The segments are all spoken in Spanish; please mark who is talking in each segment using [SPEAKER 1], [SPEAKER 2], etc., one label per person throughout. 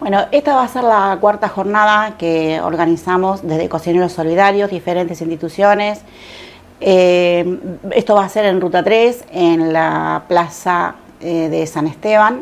[SPEAKER 1] Bueno, esta va a ser la cuarta jornada que organizamos desde Cocineros Solidarios, diferentes instituciones. Esto va a ser en Ruta 3, en la plaza de San Esteban.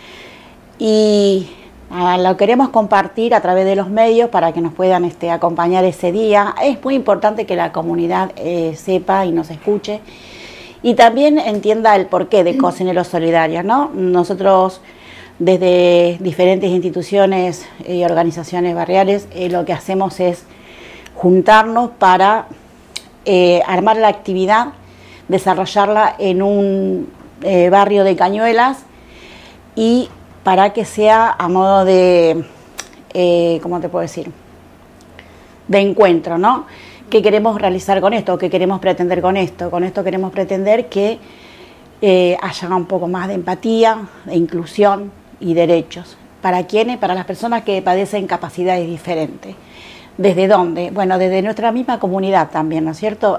[SPEAKER 1] Y lo queremos compartir a través de los medios para que nos puedan acompañar ese día. Es muy importante que la comunidad sepa y nos escuche y también entienda el porqué de Cocineros Solidarios, ¿no? Nosotros desde diferentes instituciones y organizaciones barriales lo que hacemos es juntarnos para armar la actividad, desarrollarla en un barrio de Cañuelas y para que sea a modo de, ¿cómo te puedo decir?, de encuentro, ¿no? ¿Qué queremos realizar con esto? ¿Qué queremos pretender con esto? Con esto queremos pretender que haya un poco más de empatía, de inclusión y derechos. ¿Para quiénes? Para las personas que padecen capacidades diferentes. ¿Desde dónde? Bueno, desde nuestra misma comunidad también, ¿no es cierto?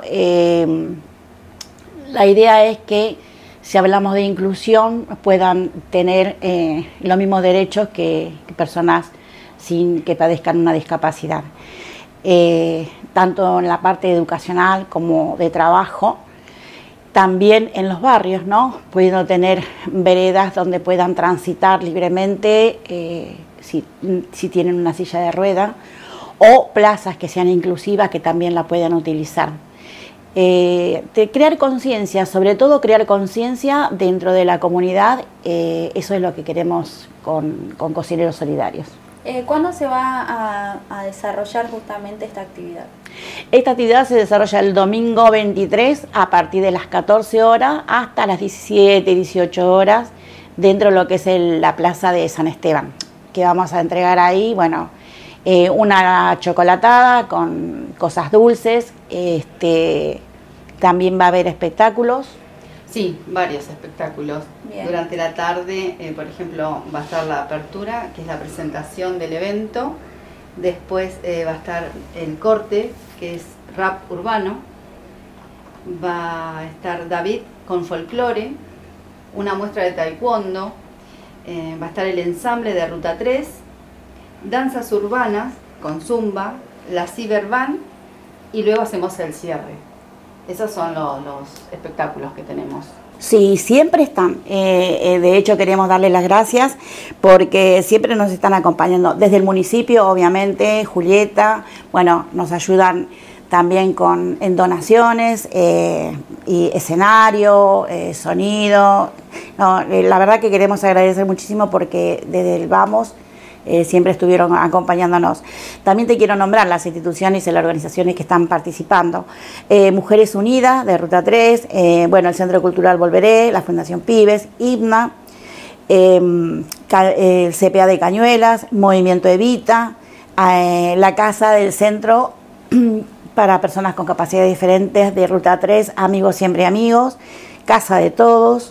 [SPEAKER 1] La idea es que si hablamos de inclusión puedan tener los mismos derechos que personas sin que padezcan una discapacidad. Tanto en la parte educacional como de trabajo, también en los barrios, ¿no? Pudiendo tener veredas donde puedan transitar libremente si tienen una silla de rueda, o plazas que sean inclusivas que también la puedan utilizar. De crear conciencia, sobre todo crear conciencia dentro de la comunidad, eso es lo que queremos con Cocineros Solidarios.
[SPEAKER 2] ¿Cuándo se va a desarrollar justamente esta actividad?
[SPEAKER 1] Esta actividad se desarrolla el domingo 23 a partir de las 14 horas hasta las 17, 18 horas dentro de lo que es la plaza de San Esteban, que vamos a entregar ahí, bueno, una chocolatada con cosas dulces, también va a haber espectáculos.
[SPEAKER 3] Sí, varios espectáculos. Bien. Durante la tarde, por ejemplo, va a estar la apertura, que es la presentación del evento. Después va a estar el corte, que es rap urbano. Va a estar David con folclore, una muestra de taekwondo. Va a estar el ensamble de Ruta 3, danzas urbanas con zumba, la cyberband y luego hacemos el cierre. Esos son los espectáculos que tenemos.
[SPEAKER 1] Sí, siempre están. De hecho, queremos darles las gracias porque siempre nos están acompañando. Desde el municipio, obviamente, Julieta, bueno, nos ayudan también en donaciones, y escenario, sonido. No, la verdad que queremos agradecer muchísimo porque desde el Vamos siempre estuvieron acompañándonos. También te quiero nombrar las instituciones y las organizaciones que están participando. Mujeres Unidas, de Ruta 3, bueno, el Centro Cultural Volveré, la Fundación Pibes, IBNA, el CPA de Cañuelas, Movimiento Evita, la Casa del Centro para Personas con Capacidades Diferentes de Ruta 3, Amigos Siempre Amigos, Casa de Todos.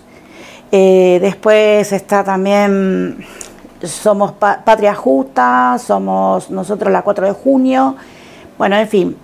[SPEAKER 1] Después está también... Somos Patria Justa, somos nosotros la 4 de junio, bueno, en fin,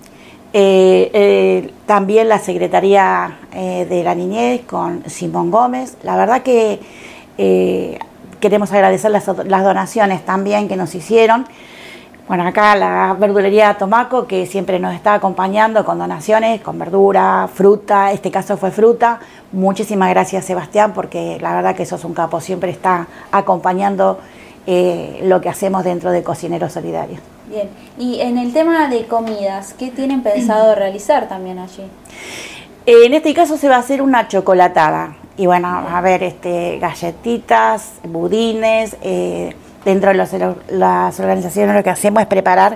[SPEAKER 1] también la Secretaría de la Niñez con Simón Gómez. La verdad que queremos agradecer las donaciones también que nos hicieron. Bueno, acá la verdulería Tomaco, que siempre nos está acompañando con donaciones, con verdura, fruta, este caso fue fruta. Muchísimas gracias, Sebastián, porque la verdad que sos un capo, siempre está acompañando lo que hacemos dentro de Cocineros Solidarios.
[SPEAKER 2] Bien, y en el tema de comidas, ¿qué tienen pensado realizar también allí?
[SPEAKER 1] En este caso se va a hacer una chocolatada, y bueno, a ver, galletitas, budines, dentro de las organizaciones lo que hacemos es preparar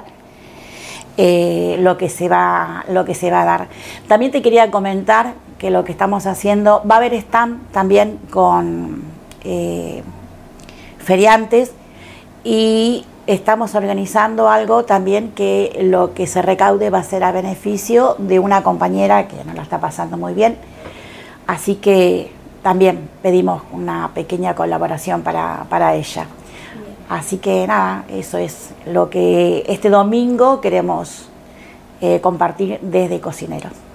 [SPEAKER 1] lo que se va a dar. También te quería comentar que lo que estamos haciendo, va a haber stand también con feriantes y estamos organizando algo también que lo que se recaude va a ser a beneficio de una compañera que no la está pasando muy bien, así que también pedimos una pequeña colaboración para ella. Así que nada, eso es lo que este domingo queremos compartir desde Cocineros.